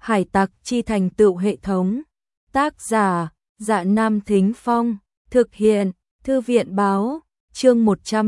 Hải tặc chi thành tựu hệ thống. Tác giả, Dạ Nam Thính Phong. Thực hiện, Thư viện Báo. Chương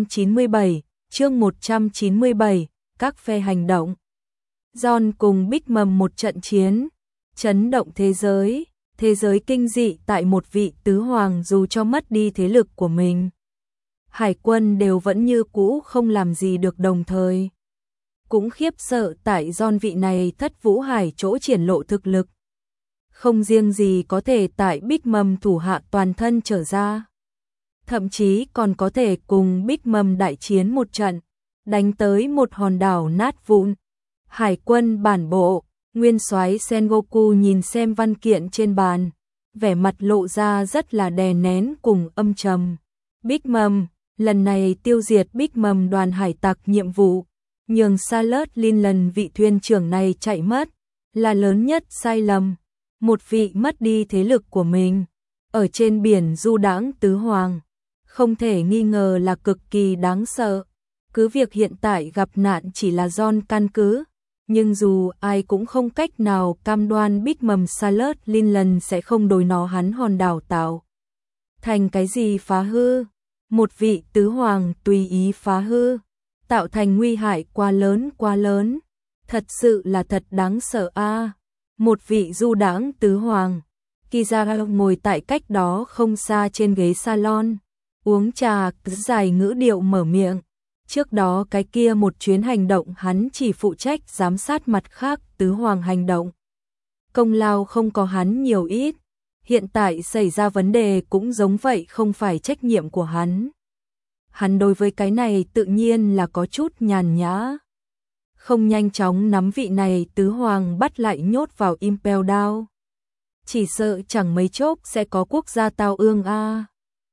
197, các phe hành động. John cùng Big Mom một trận chiến, chấn động thế giới kinh dị tại một vị tứ hoàng dù cho mất đi thế lực của mình. Hải quân đều vẫn như cũ không làm gì được, đồng thời cũng khiếp sợ tại John vị này thất vũ hải chỗ triển lộ thực lực. Không riêng gì có thể tại Big Mom thủ hạ toàn thân trở ra, thậm chí còn có thể cùng Big Mom đại chiến một trận, đánh tới một hòn đảo nát vụn. Hải quân bản bộ, nguyên soái Sengoku nhìn xem văn kiện trên bàn, vẻ mặt lộ ra rất là đè nén cùng âm trầm. Big Mom, lần này tiêu diệt Big Mom đoàn hải tặc nhiệm vụ, nhường Charlotte Linland vị thuyền trưởng này chạy mất, là lớn nhất sai lầm. Một vị mất đi thế lực của mình, ở trên biển du đãng tứ hoàng, không thể nghi ngờ là cực kỳ đáng sợ. Cứ việc hiện tại gặp nạn chỉ là John căn cứ, nhưng dù ai cũng không cách nào cam đoan Big Mom Charlotte Linland sẽ không đối nó hắn hòn đảo tạo thành cái gì phá hư. Một vị tứ hoàng tùy ý phá hư, tạo thành nguy hại quá lớn, thật sự là thật đáng sợ a. Một vị du đãng tứ hoàng, Kizaru ngồi tại cách đó không xa trên ghế salon, uống trà, dài ngữ điệu mở miệng. Trước đó cái kia một chuyến hành động hắn chỉ phụ trách giám sát, mặt khác tứ hoàng hành động công lao không có hắn nhiều ít. Hiện tại xảy ra vấn đề cũng giống vậy, không phải trách nhiệm của hắn. Hắn đối với cái này tự nhiên là có chút nhàn nhã. Không nhanh chóng nắm vị này tứ hoàng bắt lại nhốt vào Impel Down, chỉ sợ chẳng mấy chốc sẽ có quốc gia tao ương a.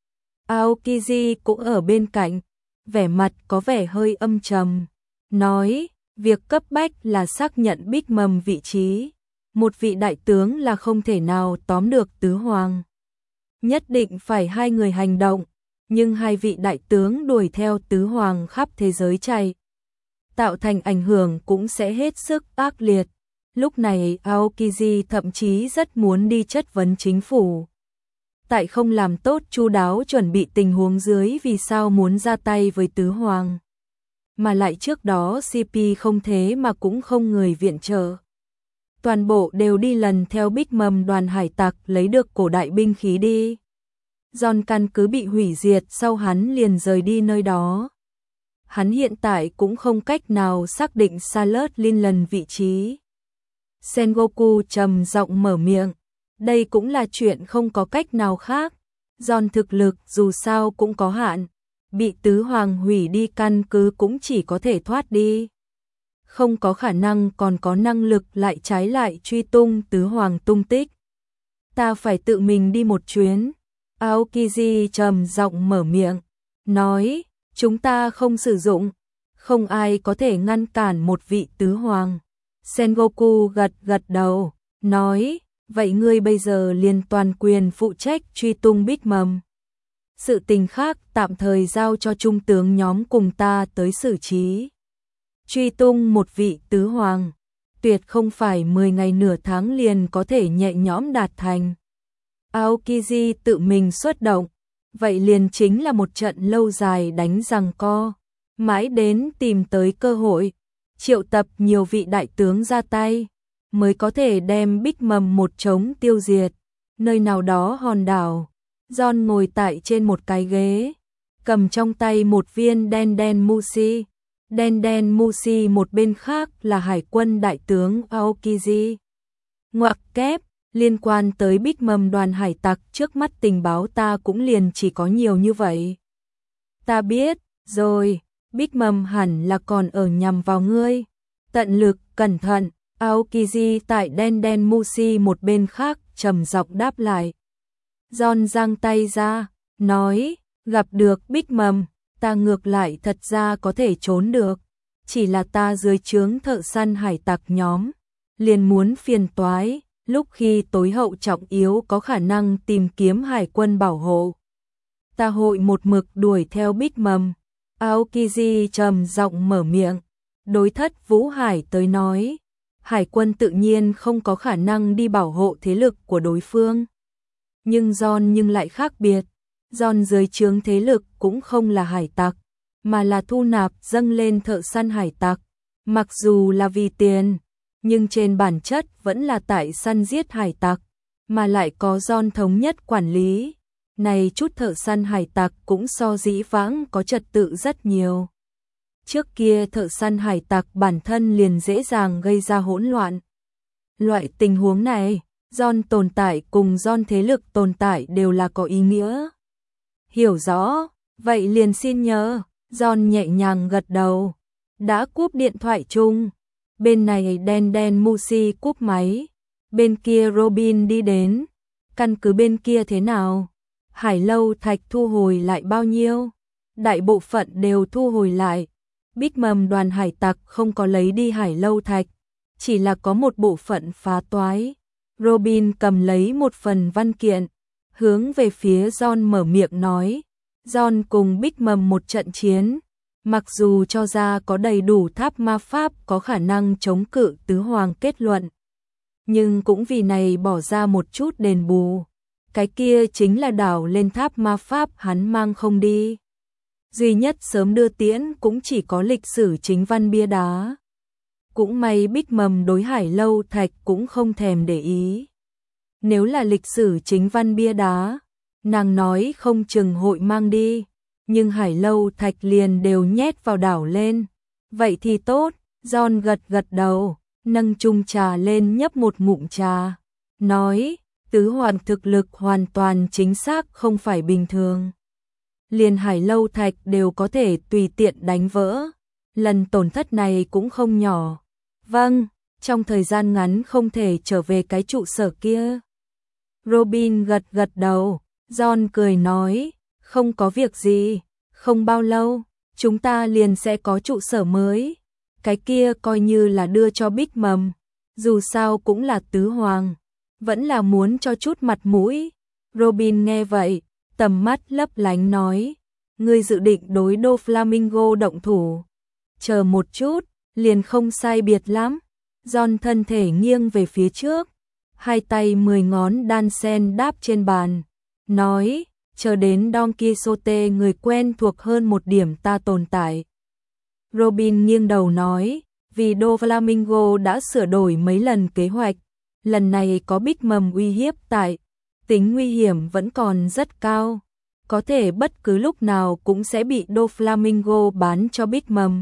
Aokiji cũng ở bên cạnh, vẻ mặt có vẻ hơi âm trầm, nói, việc cấp bách là xác nhận Big Mom vị trí. Một vị đại tướng là không thể nào tóm được tứ hoàng. Nhất định phải hai người hành động, nhưng hai vị đại tướng đuổi theo tứ hoàng khắp thế giới chạy, tạo thành ảnh hưởng cũng sẽ hết sức ác liệt. Lúc này Aokiji thậm chí rất muốn đi chất vấn chính phủ. Tại không làm tốt chu đáo chuẩn bị tình huống dưới, vì sao muốn ra tay với tứ hoàng. Mà lại trước đó CP không thế mà cũng không người viện trợ. Toàn bộ đều đi lần theo Big Mom đoàn hải tặc lấy được cổ đại binh khí đi. John căn cứ bị hủy diệt sau hắn liền rời đi nơi đó. Hắn hiện tại cũng không cách nào xác định Charlotte Linland vị trí. Sengoku trầm giọng mở miệng, đây cũng là chuyện không có cách nào khác. John thực lực dù sao cũng có hạn, bị tứ hoàng hủy đi căn cứ cũng chỉ có thể thoát đi. Không có khả năng còn có năng lực lại trái lại truy tung tứ hoàng tung tích. Ta phải tự mình đi một chuyến. Aokiji trầm giọng mở miệng, nói, chúng ta không sử dụng, không ai có thể ngăn cản một vị tứ hoàng. Sengoku gật đầu, nói, vậy ngươi bây giờ liền toàn quyền phụ trách truy tung Big Mom. Sự tình khác tạm thời giao cho trung tướng nhóm cùng ta tới xử trí. Truy tung một vị tứ hoàng, tuyệt không phải 10 ngày nửa tháng liền có thể nhẹ nhõm đạt thành. Aokiji tự mình xuất động, vậy liền chính là một trận lâu dài đánh giằng co, mãi đến tìm tới cơ hội, triệu tập nhiều vị đại tướng ra tay, mới có thể đem Big Mom một trống tiêu diệt. Nơi nào đó hòn đảo, John ngồi tại trên một cái ghế, cầm trong tay một viên đen mushi. Đen mushi một bên khác là hải quân đại tướng Aokiji. Ngoặc kép, liên quan tới Big Mom đoàn hải tặc trước mắt tình báo ta cũng liền chỉ có nhiều như vậy. Ta biết, rồi, Big Mom hẳn là còn ở nhằm vào ngươi. Tận lực, cẩn thận, Aokiji tại đen mushi một bên khác trầm giọng đáp lại. John giang tay ra, nói, gặp được Big Mom, ta ngược lại thật ra có thể trốn được, chỉ là ta dưới trướng thợ săn hải tặc nhóm, liền muốn phiền toái, lúc khi tối hậu trọng yếu có khả năng tìm kiếm hải quân bảo hộ. Ta hội một mực đuổi theo Big Mom. Aokiji trầm giọng mở miệng, đối thất Vũ Hải tới nói, Hải quân tự nhiên không có khả năng đi bảo hộ thế lực của đối phương. Nhưng John lại khác biệt. John dưới trướng thế lực cũng không là hải tặc, mà là thu nạp dâng lên thợ săn hải tặc. Mặc dù là vì tiền, nhưng trên bản chất vẫn là tại săn giết hải tặc, mà lại có John thống nhất quản lý. Này chút thợ săn hải tặc cũng so dĩ vãng có trật tự rất nhiều. Trước kia thợ săn hải tặc bản thân liền dễ dàng gây ra hỗn loạn. Loại tình huống này, John tồn tại cùng John thế lực tồn tại đều là có ý nghĩa. Hiểu rõ, vậy liền xin nhờ. John nhẹ nhàng gật đầu. Đã cúp điện thoại chung. Bên này đen Musi cúp máy. Bên kia Robin đi đến. Căn cứ bên kia thế nào? Hải Lâu Thạch thu hồi lại bao nhiêu? Đại bộ phận đều thu hồi lại. Bích Mầm đoàn hải tặc không có lấy đi Hải Lâu Thạch, chỉ là có một bộ phận phá toái. Robin cầm lấy một phần văn kiện, hướng về phía John mở miệng nói. John cùng Bích Mầm một trận chiến, mặc dù cho ra có đầy đủ tháp ma pháp có khả năng chống cự tứ hoàng kết luận, nhưng cũng vì này bỏ ra một chút đền bù. Cái kia chính là đảo lên tháp ma pháp hắn mang không đi. Duy nhất sớm đưa tiễn cũng chỉ có lịch sử chính văn bia đá. Cũng may Bích Mầm đối Hải Lâu Thạch cũng không thèm để ý. Nếu là lịch sử chính văn bia đá, nàng nói không chừng hội mang đi, nhưng Hải Lâu Thạch liền đều nhét vào đảo lên. Vậy thì tốt. John gật đầu, nâng chung trà lên nhấp một ngụm trà, nói, tứ hoàng thực lực hoàn toàn chính xác không phải bình thường. Liền Hải Lâu Thạch đều có thể tùy tiện đánh vỡ. Lần tổn thất này cũng không nhỏ. Vâng, trong thời gian ngắn không thể trở về cái trụ sở kia. Robin gật đầu. John cười nói, không có việc gì, không bao lâu, chúng ta liền sẽ có trụ sở mới. Cái kia coi như là đưa cho Bích Mầm, dù sao cũng là tứ hoàng, vẫn là muốn cho chút mặt mũi. Robin nghe vậy, tầm mắt lấp lánh nói, ngươi dự định đối Doflamingo động thủ. Chờ một chút, liền không sai biệt lắm. John thân thể nghiêng về phía trước, hai tay 10 ngón đan sen đáp trên bàn, nói, chờ đến Don Quixote người quen thuộc hơn một điểm ta tồn tại. Robin nghiêng đầu nói, vì Doflamingo đã sửa đổi mấy lần kế hoạch, lần này có Bích Mầm uy hiếp tại, tính nguy hiểm vẫn còn rất cao, có thể bất cứ lúc nào cũng sẽ bị Doflamingo bán cho Bích Mầm.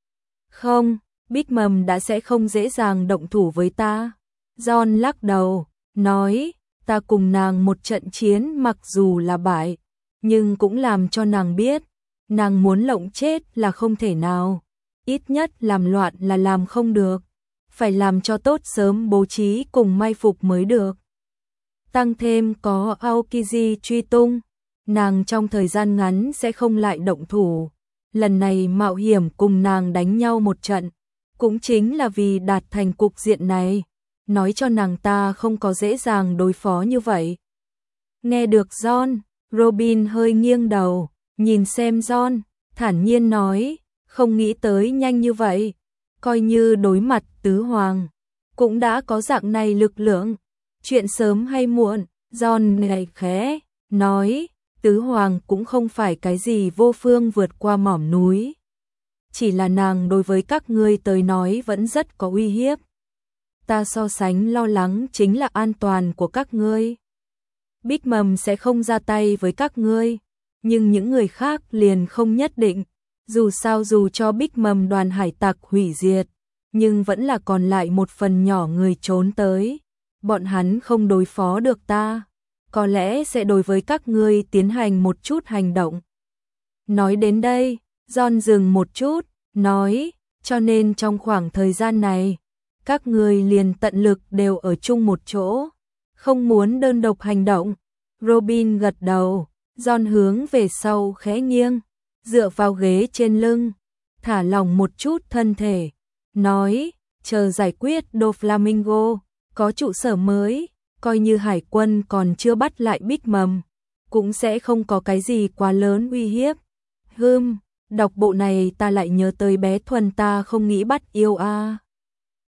Không, Bích Mầm đã sẽ không dễ dàng động thủ với ta. John lắc đầu, nói, ta cùng nàng một trận chiến mặc dù là bại, nhưng cũng làm cho nàng biết, nàng muốn lộng chết là không thể nào, ít nhất làm loạn là làm không được, phải làm cho tốt sớm bố trí cùng mai phục mới được. Tăng thêm có Aokiji truy tung, nàng trong thời gian ngắn sẽ không lại động thủ. Lần này mạo hiểm cùng nàng đánh nhau một trận, cũng chính là vì đạt thành cục diện này, nói cho nàng ta không có dễ dàng đối phó như vậy. Nghe được John, Robin hơi nghiêng đầu, nhìn xem John, thản nhiên nói, không nghĩ tới nhanh như vậy, coi như đối mặt tứ hoàng, cũng đã có dạng này lực lượng, chuyện sớm hay muộn. John này khẽ, nói, tứ hoàng cũng không phải cái gì vô phương vượt qua mỏm núi. Chỉ là nàng đối với các ngươi tới nói vẫn rất có uy hiếp. Ta so sánh lo lắng chính là an toàn của các ngươi. Bích Mầm sẽ không ra tay với các ngươi, nhưng những người khác liền không nhất định. Dù sao dù cho Bích Mầm đoàn hải tặc hủy diệt, nhưng vẫn là còn lại một phần nhỏ người trốn tới. Bọn hắn không đối phó được ta, có lẽ sẽ đối với các ngươi tiến hành một chút hành động. Nói đến đây, John dừng một chút, nói, cho nên trong khoảng thời gian này, các ngươi liền tận lực đều ở chung một chỗ, không muốn đơn độc hành động. Robin gật đầu, John hướng về sau khẽ nghiêng, dựa vào ghế trên lưng, thả lỏng một chút thân thể, nói, chờ giải quyết Doflamingo, có trụ sở mới, coi như hải quân còn chưa bắt lại Bích Mầm, cũng sẽ không có cái gì quá lớn uy hiếp. Đọc bộ này ta lại nhớ tới bé Thuần ta không nghĩ bắt yêu a.